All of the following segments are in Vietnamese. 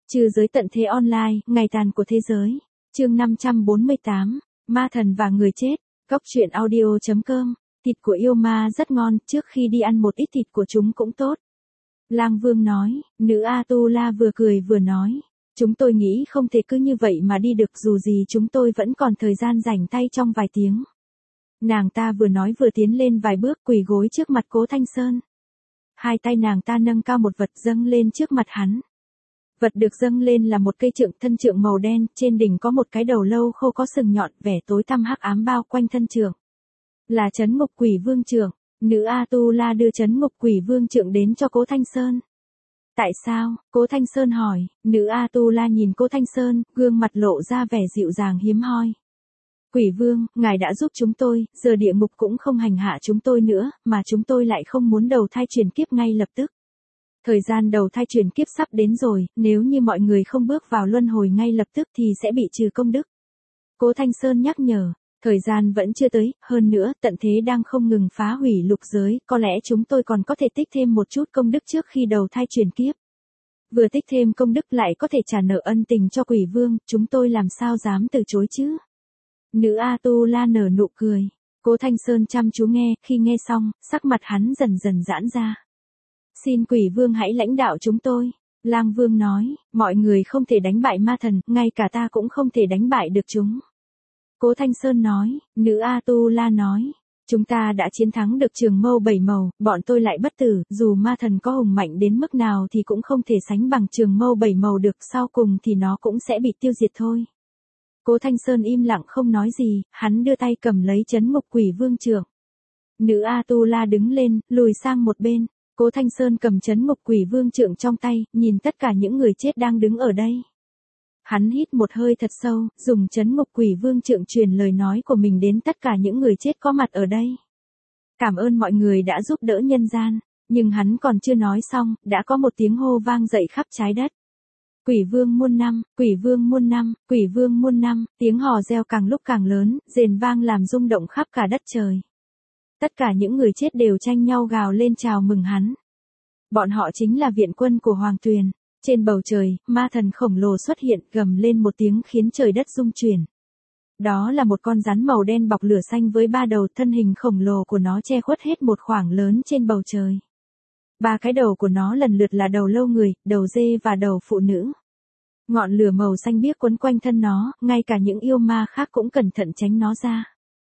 Trừ giới tận thế online, ngày tàn của thế giới. Chương 548, ma thần và người chết. Góc truyện audio.com. Thịt của yêu ma rất ngon, trước khi đi ăn một ít thịt của chúng cũng tốt. Lang Vương nói, nữ A-tu-la vừa cười vừa nói. Chúng tôi nghĩ không thể cứ như vậy mà đi được, dù gì chúng tôi vẫn còn thời gian rảnh tay trong vài tiếng. Nàng ta vừa nói vừa tiến lên vài bước, quỳ gối trước mặt Cố Thanh Sơn. Hai tay nàng ta nâng cao một vật dâng lên trước mặt hắn. Vật được dâng lên là một cây trượng, thân trượng màu đen, trên đỉnh có một cái đầu lâu khô có sừng nhọn, vẻ tối tăm hắc ám bao quanh thân trượng. Là Trấn Ngục Quỷ Vương trượng. Nữ A-tu-la đưa Trấn Ngục Quỷ Vương trượng đến cho Cố Thanh Sơn. Tại sao? Cố Thanh Sơn hỏi. Nữ A-tu-la nhìn Cố Thanh Sơn, gương mặt lộ ra vẻ dịu dàng hiếm hoi. Quỷ Vương, ngài đã giúp chúng tôi, giờ địa ngục cũng không hành hạ chúng tôi nữa, mà chúng tôi lại không muốn đầu thai chuyển kiếp ngay lập tức. Thời gian đầu thai chuyển kiếp sắp đến rồi, nếu như mọi người không bước vào luân hồi ngay lập tức thì sẽ bị trừ công đức. Cố Thanh Sơn nhắc nhở, thời gian vẫn chưa tới, hơn nữa, tận thế đang không ngừng phá hủy lục giới, có lẽ chúng tôi còn có thể tích thêm một chút công đức trước khi đầu thai chuyển kiếp. Vừa tích thêm công đức lại có thể trả nợ ân tình cho Quỷ Vương, chúng tôi làm sao dám từ chối chứ? Nữ A-tu-la nở nụ cười. Cố Thanh Sơn chăm chú nghe, khi nghe xong, sắc mặt hắn dần dần giãn ra. Xin Quỷ Vương hãy lãnh đạo chúng tôi. Lang Vương nói, mọi người không thể đánh bại ma thần, ngay cả ta cũng không thể đánh bại được chúng. Cố Thanh Sơn nói, nữ A-tu-la nói, chúng ta đã chiến thắng được trường mâu bảy màu, bọn tôi lại bất tử, dù ma thần có hùng mạnh đến mức nào thì cũng không thể sánh bằng trường mâu bảy màu được, sau cùng thì nó cũng sẽ bị tiêu diệt thôi. Cố Thanh Sơn im lặng không nói gì, hắn đưa tay cầm lấy Trấn Ngục Quỷ Vương trượng. Nữ A-tu-la đứng lên, lùi sang một bên. Cố Thanh Sơn cầm Trấn Ngục Quỷ Vương trượng trong tay, nhìn tất cả những người chết đang đứng ở đây. Hắn hít một hơi thật sâu, dùng Trấn Ngục Quỷ Vương trượng truyền lời nói của mình đến tất cả những người chết có mặt ở đây. Cảm ơn mọi người đã giúp đỡ nhân gian, nhưng hắn còn chưa nói xong, đã có một tiếng hô vang dậy khắp trái đất. Quỷ Vương muôn năm, Quỷ Vương muôn năm, Quỷ Vương muôn năm, tiếng hò reo càng lúc càng lớn, rền vang làm rung động khắp cả đất trời. Tất cả những người chết đều tranh nhau gào lên chào mừng hắn. Bọn họ chính là viện quân của Hoàng Tuyền. Trên bầu trời, ma thần khổng lồ xuất hiện, gầm lên một tiếng khiến trời đất rung chuyển. Đó là một con rắn màu đen bọc lửa xanh với ba đầu, thân hình khổng lồ của nó che khuất hết một khoảng lớn trên bầu trời. Ba cái đầu của nó lần lượt là đầu lâu người, đầu dê và đầu phụ nữ. Ngọn lửa màu xanh biếc quấn quanh thân nó, ngay cả những yêu ma khác cũng cẩn thận tránh nó ra.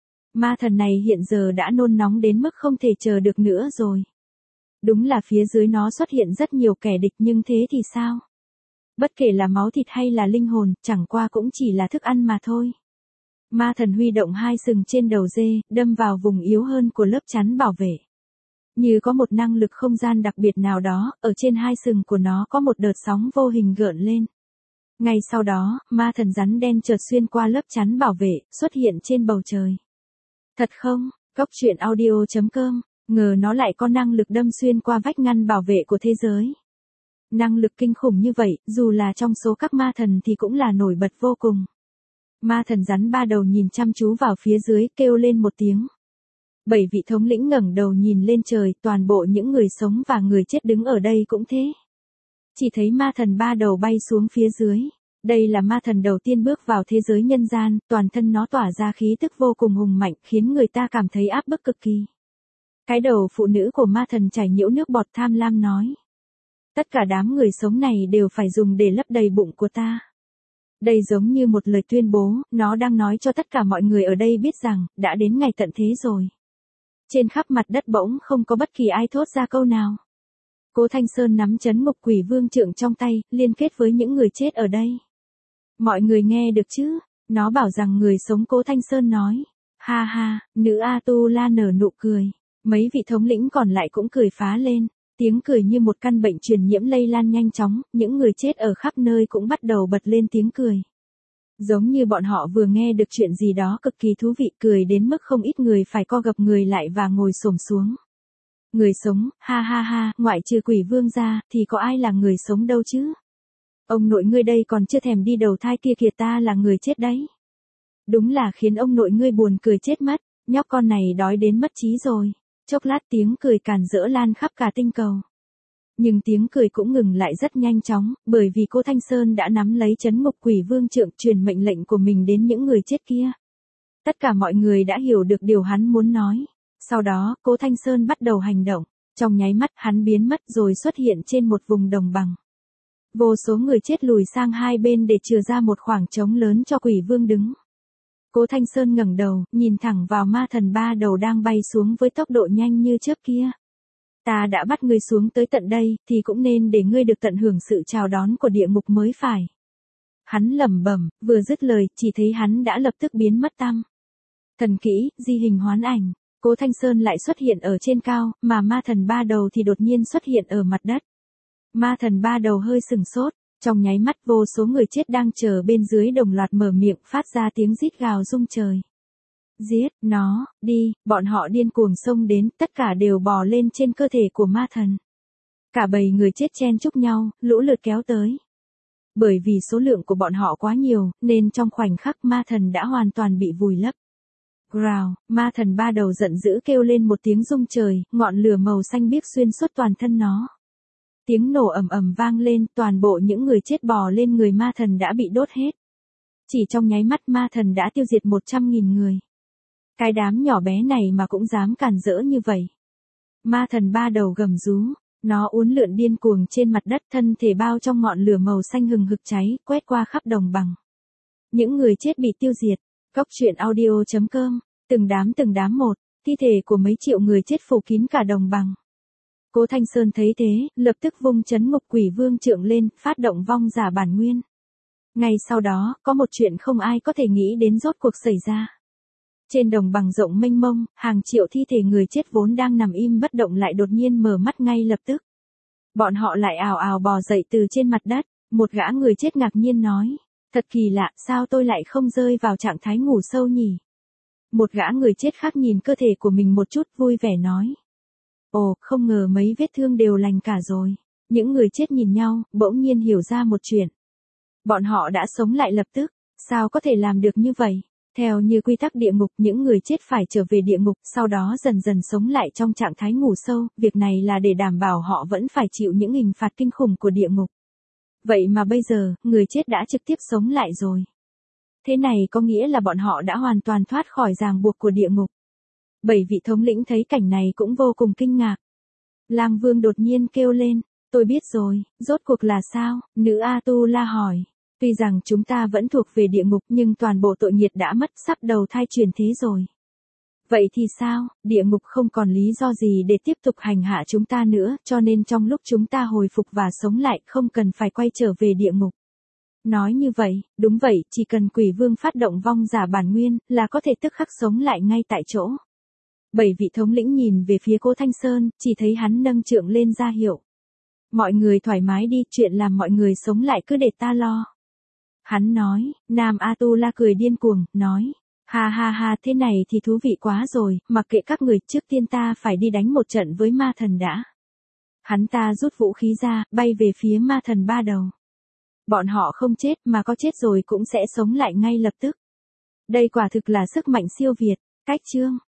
Ma thần này hiện giờ đã nôn nóng đến mức không thể chờ được nữa rồi. Đúng là phía dưới nó xuất hiện rất nhiều kẻ địch, nhưng thế thì sao? Bất kể là máu thịt hay là linh hồn, chẳng qua cũng chỉ là thức ăn mà thôi. Ma thần huy động hai sừng trên đầu dê, đâm vào vùng yếu hơn của lớp chắn bảo vệ. Như có một năng lực không gian đặc biệt nào đó, ở trên hai sừng của nó có một đợt sóng vô hình gợn lên. Ngay sau đó, ma thần rắn đen chợt xuyên qua lớp chắn bảo vệ, xuất hiện trên bầu trời. Thật không? Góc truyện audio.com. Ngờ nó lại có năng lực đâm xuyên qua vách ngăn bảo vệ của thế giới. Năng lực kinh khủng như vậy, dù là trong số các ma thần thì cũng là nổi bật vô cùng. Ma thần rắn ba đầu nhìn chăm chú vào phía dưới, kêu lên một tiếng. 7 vị thống lĩnh ngẩng đầu nhìn lên trời, toàn bộ những người sống và người chết đứng ở đây cũng thế. Chỉ thấy ma thần ba đầu bay xuống phía dưới. Đây là ma thần đầu tiên bước vào thế giới nhân gian, toàn thân nó tỏa ra khí tức vô cùng hùng mạnh, khiến người ta cảm thấy áp bức cực kỳ. Cái đầu phụ nữ của ma thần chảy nhiễu nước bọt tham lam nói. Tất cả đám người sống này đều phải dùng để lấp đầy bụng của ta. Đây giống như một lời tuyên bố, nó đang nói cho tất cả mọi người ở đây biết rằng, đã đến ngày tận thế rồi. Trên khắp mặt đất bỗng không có bất kỳ ai thốt ra câu nào. Cố Thanh Sơn nắm Trấn Ngục Quỷ Vương trượng trong tay, liên kết với những người chết ở đây. Mọi người nghe được chứ? Nó bảo rằng người sống. Cố Thanh Sơn nói. Ha ha, nữ A-tu-la nở nụ cười. Mấy vị thống lĩnh còn lại cũng cười phá lên. Tiếng cười như một căn bệnh truyền nhiễm lây lan nhanh chóng, những người chết ở khắp nơi cũng bắt đầu bật lên tiếng cười. Giống như bọn họ vừa nghe được chuyện gì đó cực kỳ thú vị, cười đến mức không ít người phải co gập người lại và ngồi xổm xuống. Người sống, ha ha ha, ngoại trừ Quỷ Vương ra, thì có ai là người sống đâu chứ? Ông nội ngươi đây còn chưa thèm đi đầu thai kia kìa, ta là người chết đấy. Đúng là khiến ông nội ngươi buồn cười chết mất, nhóc con này đói đến mất trí rồi. Chốc lát tiếng cười càn rỡ lan khắp cả tinh cầu. Nhưng tiếng cười cũng ngừng lại rất nhanh chóng, bởi vì cô Thanh Sơn đã nắm lấy trấn ngục quỷ vương trượng truyền mệnh lệnh của mình đến những người chết kia. Tất cả mọi người đã hiểu được điều hắn muốn nói. Sau đó, cô Thanh Sơn bắt đầu hành động. Trong nháy mắt hắn biến mất rồi xuất hiện trên một vùng đồng bằng. Vô số người chết lùi sang hai bên để chừa ra một khoảng trống lớn cho quỷ vương đứng. Cố Thanh Sơn ngẩng đầu, nhìn thẳng vào ma thần ba đầu đang bay xuống với tốc độ nhanh như trước kia. Ta đã bắt ngươi xuống tới tận đây, thì cũng nên để ngươi được tận hưởng sự chào đón của địa ngục mới phải. Hắn lẩm bẩm, vừa dứt lời, chỉ thấy hắn đã lập tức biến mất tăm. Thần kỹ, di hình hoán ảnh. Cố Thanh Sơn lại xuất hiện ở trên cao, mà ma thần ba đầu thì đột nhiên xuất hiện ở mặt đất. Ma thần ba đầu hơi sừng sốt, trong nháy mắt vô số người chết đang chờ bên dưới đồng loạt mở miệng phát ra tiếng rít gào rung trời. Giết nó, đi, bọn họ điên cuồng xông đến, tất cả đều bò lên trên cơ thể của ma thần. Cả bầy người chết chen chúc nhau, lũ lượt kéo tới. Bởi vì số lượng của bọn họ quá nhiều, nên trong khoảnh khắc ma thần đã hoàn toàn bị vùi lấp. Growl, ma thần ba đầu giận dữ kêu lên một tiếng rung trời, ngọn lửa màu xanh biếc xuyên suốt toàn thân nó. Tiếng nổ ầm ầm vang lên, toàn bộ những người chết bò lên người ma thần đã bị đốt hết. Chỉ trong nháy mắt ma thần đã tiêu diệt 100.000 người. Cái đám nhỏ bé này mà cũng dám cản rỡ như vậy. Ma thần ba đầu gầm rú, nó uốn lượn điên cuồng trên mặt đất, thân thể bao trong ngọn lửa màu xanh hừng hực cháy, quét qua khắp đồng bằng. Những người chết bị tiêu diệt. Góc truyện audio.com, từng đám một, thi thể của mấy triệu người chết phủ kín cả đồng bằng. Cố Thanh Sơn thấy thế, lập tức vung trấn ngục quỷ vương trượng lên, phát động vong giả bản nguyên. Ngay sau đó, có một chuyện không ai có thể nghĩ đến rốt cuộc xảy ra. Trên đồng bằng rộng mênh mông, hàng triệu thi thể người chết vốn đang nằm im bất động lại đột nhiên mở mắt ngay lập tức. Bọn họ lại ào ào bò dậy từ trên mặt đất, một gã người chết ngạc nhiên nói. Thật kỳ lạ, sao tôi lại không rơi vào trạng thái ngủ sâu nhỉ? Một gã người chết khác nhìn cơ thể của mình một chút vui vẻ nói. Ồ, không ngờ mấy vết thương đều lành cả rồi. Những người chết nhìn nhau, bỗng nhiên hiểu ra một chuyện. Bọn họ đã sống lại lập tức, sao có thể làm được như vậy? Theo như quy tắc địa ngục, những người chết phải trở về địa ngục, sau đó dần dần sống lại trong trạng thái ngủ sâu, việc này là để đảm bảo họ vẫn phải chịu những hình phạt kinh khủng của địa ngục. Vậy mà bây giờ, người chết đã trực tiếp sống lại rồi. Thế này có nghĩa là bọn họ đã hoàn toàn thoát khỏi ràng buộc của địa ngục. 7 vị thống lĩnh thấy cảnh này cũng vô cùng kinh ngạc. Lang Vương đột nhiên kêu lên, tôi biết rồi, rốt cuộc là sao? Nữ A-tu-la hỏi. Tuy rằng chúng ta vẫn thuộc về địa ngục nhưng toàn bộ tội nghiệt đã mất, sắp đầu thai chuyển thế rồi. Vậy thì sao, địa ngục không còn lý do gì để tiếp tục hành hạ chúng ta nữa, cho nên trong lúc chúng ta hồi phục và sống lại không cần phải quay trở về địa ngục. Nói như vậy, đúng vậy, chỉ cần quỷ vương phát động vong giả bản nguyên, là có thể tức khắc sống lại ngay tại chỗ. 7 vị thống lĩnh nhìn về phía Cố Thanh Sơn, chỉ thấy hắn nâng trượng lên ra hiệu. Mọi người thoải mái đi, chuyện làm mọi người sống lại cứ để ta lo. Hắn nói, Nam A-tu-la cười điên cuồng, nói. Ha ha ha, thế này thì thú vị quá rồi, mặc kệ các người, trước tiên ta phải đi đánh một trận với ma thần đã. Hắn ta rút vũ khí ra, bay về phía ma thần ba đầu. Bọn họ không chết mà có chết rồi cũng sẽ sống lại ngay lập tức. Đây quả thực là sức mạnh siêu việt. Cách chương